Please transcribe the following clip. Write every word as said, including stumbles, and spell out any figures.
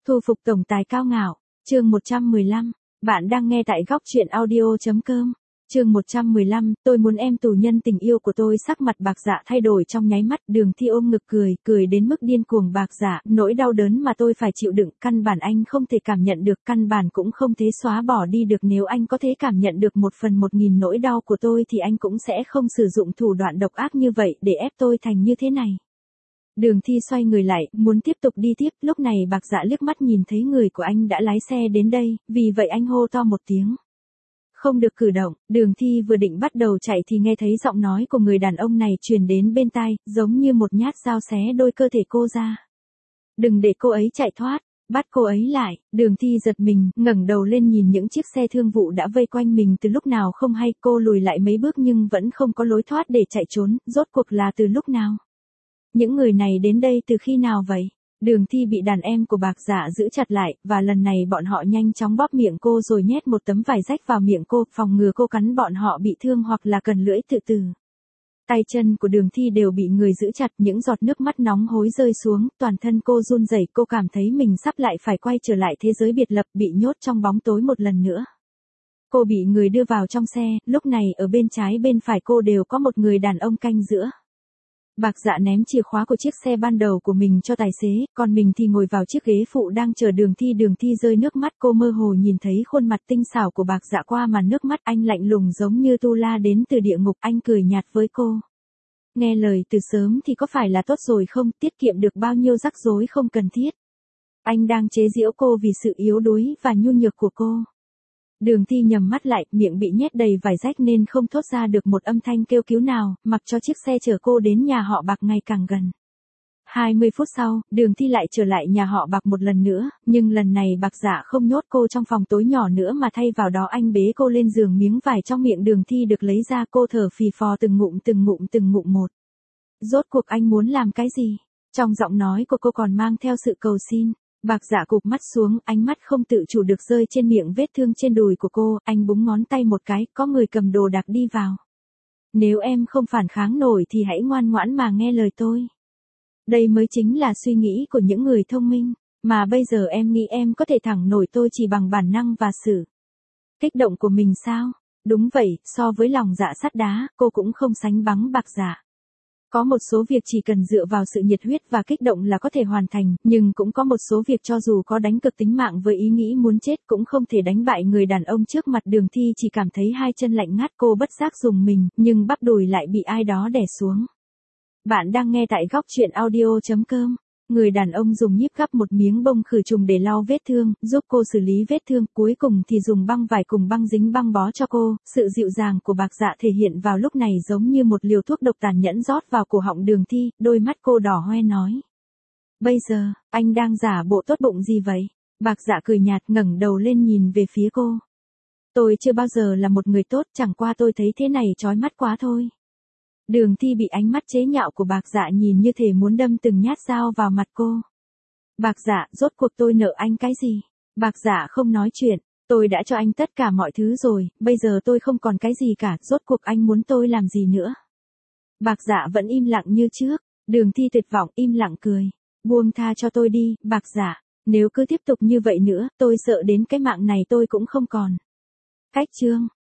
Thu phục tổng tài cao ngạo, chương một trăm mười lăm, bạn đang nghe tại góc truyện audio.com. Chương một trăm mười lăm, tôi muốn em tù nhân tình yêu của tôi. Sắc mặt Bạc Dạ thay đổi trong nháy mắt, Đường Thi ôm ngực cười, cười đến mức điên cuồng. Bạc Dạ, nỗi đau đớn mà tôi phải chịu đựng, căn bản anh không thể cảm nhận được, căn bản cũng không thể xóa bỏ đi được. Nếu anh có thể cảm nhận được một phần một nghìn nỗi đau của tôi thì anh cũng sẽ không sử dụng thủ đoạn độc ác như vậy để ép tôi thành như thế này. Đường Thi xoay người lại, muốn tiếp tục đi tiếp, lúc này Bạc Dạ liếc mắt nhìn thấy người của anh đã lái xe đến đây, vì vậy anh hô to một tiếng. Không được cử động. Đường Thi vừa định bắt đầu chạy thì nghe thấy giọng nói của người đàn ông này truyền đến bên tai, giống như một nhát dao xé đôi cơ thể cô ra. Đừng để cô ấy chạy thoát, bắt cô ấy lại. Đường Thi giật mình, ngẩng đầu lên nhìn những chiếc xe thương vụ đã vây quanh mình từ lúc nào không hay. Cô lùi lại mấy bước nhưng vẫn không có lối thoát để chạy trốn, rốt cuộc là từ lúc nào? Những người này đến đây từ khi nào vậy? Đường Thi bị đàn em của Bạc Dạ giữ chặt lại, và lần này bọn họ nhanh chóng bóp miệng cô rồi nhét một tấm vải rách vào miệng cô, phòng ngừa cô cắn bọn họ bị thương hoặc là cần lưỡi tự tử. Tay chân của Đường Thi đều bị người giữ chặt, những giọt nước mắt nóng hối rơi xuống, toàn thân cô run rẩy, cô cảm thấy mình sắp lại phải quay trở lại thế giới biệt lập, bị nhốt trong bóng tối một lần nữa. Cô bị người đưa vào trong xe, lúc này ở bên trái bên phải cô đều có một người đàn ông canh giữa. Bạc Dạ ném chìa khóa của chiếc xe ban đầu của mình cho tài xế, còn mình thì ngồi vào chiếc ghế phụ đang chờ Đường Thi. Đường Thi rơi nước mắt, cô mơ hồ nhìn thấy khuôn mặt tinh xảo của Bạc Dạ qua màn nước mắt. Anh lạnh lùng giống như tu la đến từ địa ngục, anh cười nhạt với cô. Nghe lời từ sớm thì có phải là tốt rồi không, tiết kiệm được bao nhiêu rắc rối không cần thiết. Anh đang chế giễu cô vì sự yếu đuối và nhu nhược của cô. Đường Thi nhắm mắt lại, miệng bị nhét đầy vải rách nên không thốt ra được một âm thanh kêu cứu nào, mặc cho chiếc xe chở cô đến nhà họ Bạc ngày càng gần. hai mươi phút sau, Đường Thi lại trở lại nhà họ Bạc một lần nữa, nhưng lần này Bạc Dạ không nhốt cô trong phòng tối nhỏ nữa mà thay vào đó anh bế cô lên giường, miếng vải trong miệng Đường Thi được lấy ra, cô thở phì phò từng ngụm từng ngụm từng ngụm một. Rốt cuộc anh muốn làm cái gì? Trong giọng nói của cô còn mang theo sự cầu xin. Bạc Dạ cụp mắt xuống, ánh mắt không tự chủ được rơi trên miệng vết thương trên đùi của cô, anh búng ngón tay một cái, có người cầm đồ đạc đi vào. Nếu em không phản kháng nổi thì hãy ngoan ngoãn mà nghe lời tôi. Đây mới chính là suy nghĩ của những người thông minh, mà bây giờ em nghĩ em có thể thẳng nổi tôi chỉ bằng bản năng và sự kích động của mình sao? Đúng vậy, so với lòng dạ sắt đá, cô cũng không sánh bằng Bạc Dạ. Có một số việc chỉ cần dựa vào sự nhiệt huyết và kích động là có thể hoàn thành, nhưng cũng có một số việc cho dù có đánh cược tính mạng với ý nghĩ muốn chết cũng không thể đánh bại người đàn ông trước mặt. Đường Thi chỉ cảm thấy hai chân lạnh ngắt, cô bất giác dùng mình, nhưng bắp đùi lại bị ai đó đè xuống. Bạn đang nghe tại góc truyện audio.com. Người đàn ông dùng nhíp gắp một miếng bông khử trùng để lau vết thương, giúp cô xử lý vết thương, cuối cùng thì dùng băng vải cùng băng dính băng bó cho cô. Sự dịu dàng của Bạc Dạ thể hiện vào lúc này giống như một liều thuốc độc tàn nhẫn rót vào cổ họng Đường Thi, đôi mắt cô đỏ hoe nói. Bây giờ, anh đang giả bộ tốt bụng gì vậy? Bạc Dạ cười nhạt, ngẩng đầu lên nhìn về phía cô. Tôi chưa bao giờ là một người tốt, chẳng qua tôi thấy thế này chói mắt quá thôi. Đường Thi bị ánh mắt chế nhạo của Bạc Dạ nhìn như thể muốn đâm từng nhát dao vào mặt cô. Bạc Dạ, rốt cuộc tôi nợ anh cái gì? Bạc Dạ không nói chuyện, tôi đã cho anh tất cả mọi thứ rồi, bây giờ tôi không còn cái gì cả, rốt cuộc anh muốn tôi làm gì nữa? Bạc Dạ vẫn im lặng như trước, Đường Thi tuyệt vọng im lặng cười. Buông tha cho tôi đi, Bạc Dạ, nếu cứ tiếp tục như vậy nữa, tôi sợ đến cái mạng này tôi cũng không còn. Cách chương.